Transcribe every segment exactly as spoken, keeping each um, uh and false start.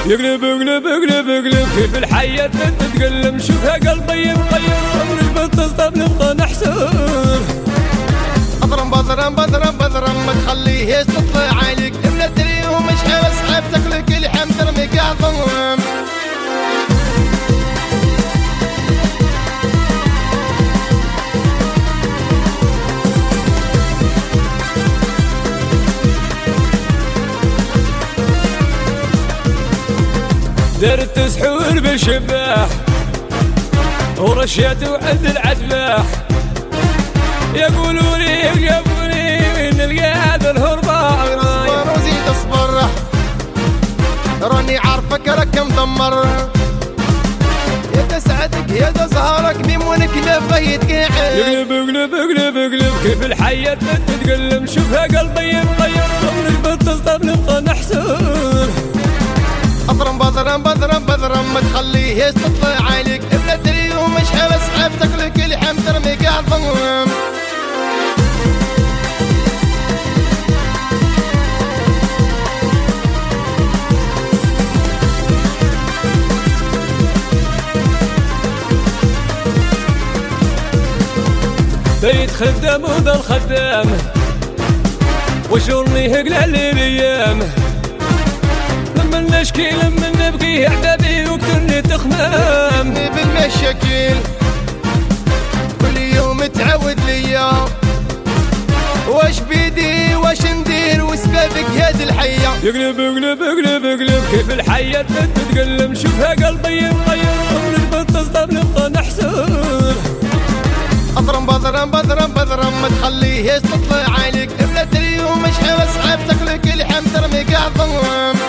يقلب يقلب يقلب يقلب كيف الحياة تتقلب. شوفها قلبي مغير من البنت تصطب نبقى نحسب. اضرم بضرم بضرم بضرم ما تخليهاش تطلع عليك. لا تريهم مش حابس حابتك لك الحم ترمي قاع ضم. درت سحور بالشباح ورشيت وعد العتباح. يقولوا لي يقولوني وين نلقى هذا الهربان. اصبر وزيد اصبر راني عارفك راك مدمر. يا دا سعدك يا دا زهرك ميم ونكلفه يتقاعد. يقلب يقلب يقلب يقلب كيف الحياة تتقلب. شوفها قلبي مغير من البنت تصطب نبقى نحسب. اضرم بضرم بضرم بضرم ما تخليهاش تطلع عليك. لا تريهم مش حابس حابتك لك الحم ترمي قاع ضم. بيت خدام وذا الخدام وشغلني هقلع لي الايام. لما نشكي لما نبكي احبابي وكترني تخمام. بالمشاكل كل يوم تعود ليا. واش بيدي واش ندير وسبابك هاد الحياة. يقلب يقلب يقلب يقلب كيف الحياة تتقلب. شوفها قلبي مغير من البنت تصطب نبقى نحسب. اضرم بضرم بضرم بضرم ما تخليهاش تطلع عليك. لا تريهم مش حابس حابتك لك الحم ترمي قاع ضم.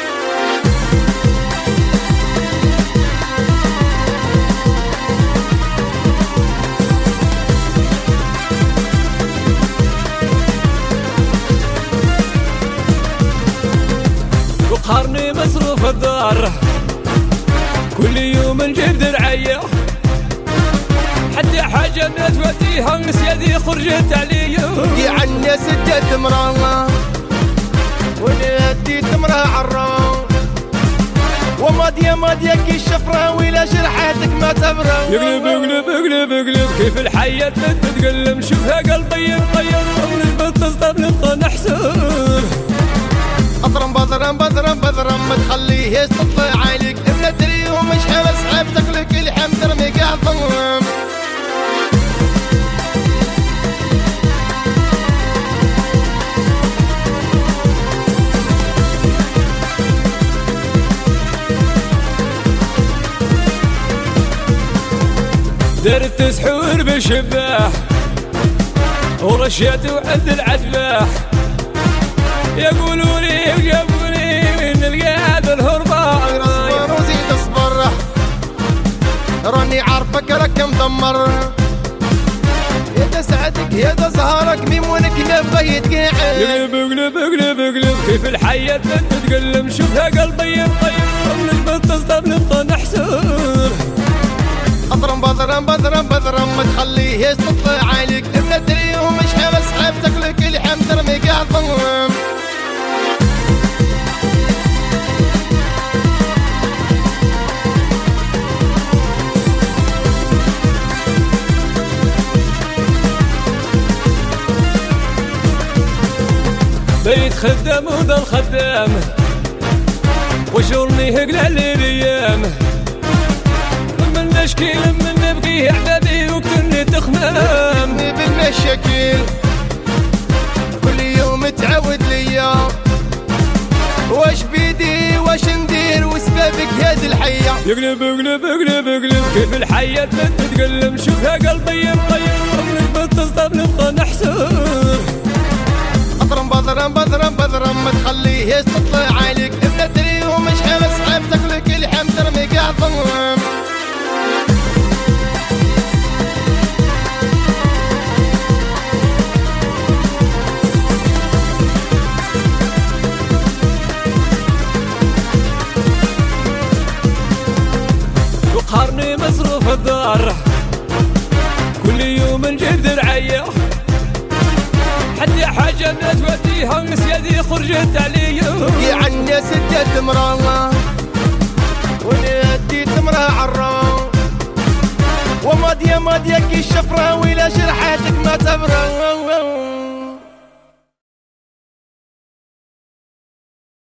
وقهرني مصروف الدار كل يوم نجيب درعيه. حتى حاجة ما توديها نسيادي خرجت عليا. يا عالناس ادات مراه وانا اديت مراه عرا. وماضية ماضية كي الشفرة ولا جرحاتك ما تبرى. يقلب يقلب يقلب يقلب كيف الحياة تتقلب. شوفها قلبي مغير من البنت تصطب نبقى نحسب. اضرم بضرم بضرم بضرم ما تخليهاش تطلع عليك. لا تريهم مش حابس حابتك لك الحم ترمي قاع ضم. درت سحور بالشباح ورشيت وعد العتباح. يقولوا لي يقولوني وين نلقى هذا الهربان. اصبر وزيد اصبر راني عارفك راك مدمر. يا دا سعدك يا دا زهرك ميم ونكلفه يتقاعد. يقلب يقلب يقلب يقلب كيف الحياة تتقلب. شوفها قلبي مغير من البنت تصطب نبقى نحسب. اضرم بضرم بضرم بضرم ما تخليهاش تطلع عليك. لا تريهم مش حابس حابتك لك الحم ترمي قاع ضم. بيت خدام وذا الخدام وشغلني هقلع لي الايام. لما نشكي لما نبكي احبابي وكترني تخمام. بالمشاكل كل يوم تعود ليا. واش بيدي واش ندير وسبابك هاد الحياة. يقلب يقلب يقلب يقلب كيف الحياة تتقلب. شوفها قلبي مغير من البنت تصطب نبقى نحسب. اضرم بضرم بضرم بضرم ما تخليهاش تطلع عليك. لا تريهم مش حابس حابتك لك الحم ترمي قاع ضم. وقهرني مصروف الدار كل يوم نجيب درعيه. حتى حاجة ما توديها نسيادي خرجت عليا. يا عالناس ادات مراه ونهدي تمرة عرا وماضية ماضية كي الشفرة ولا جرحاتك ما تبرا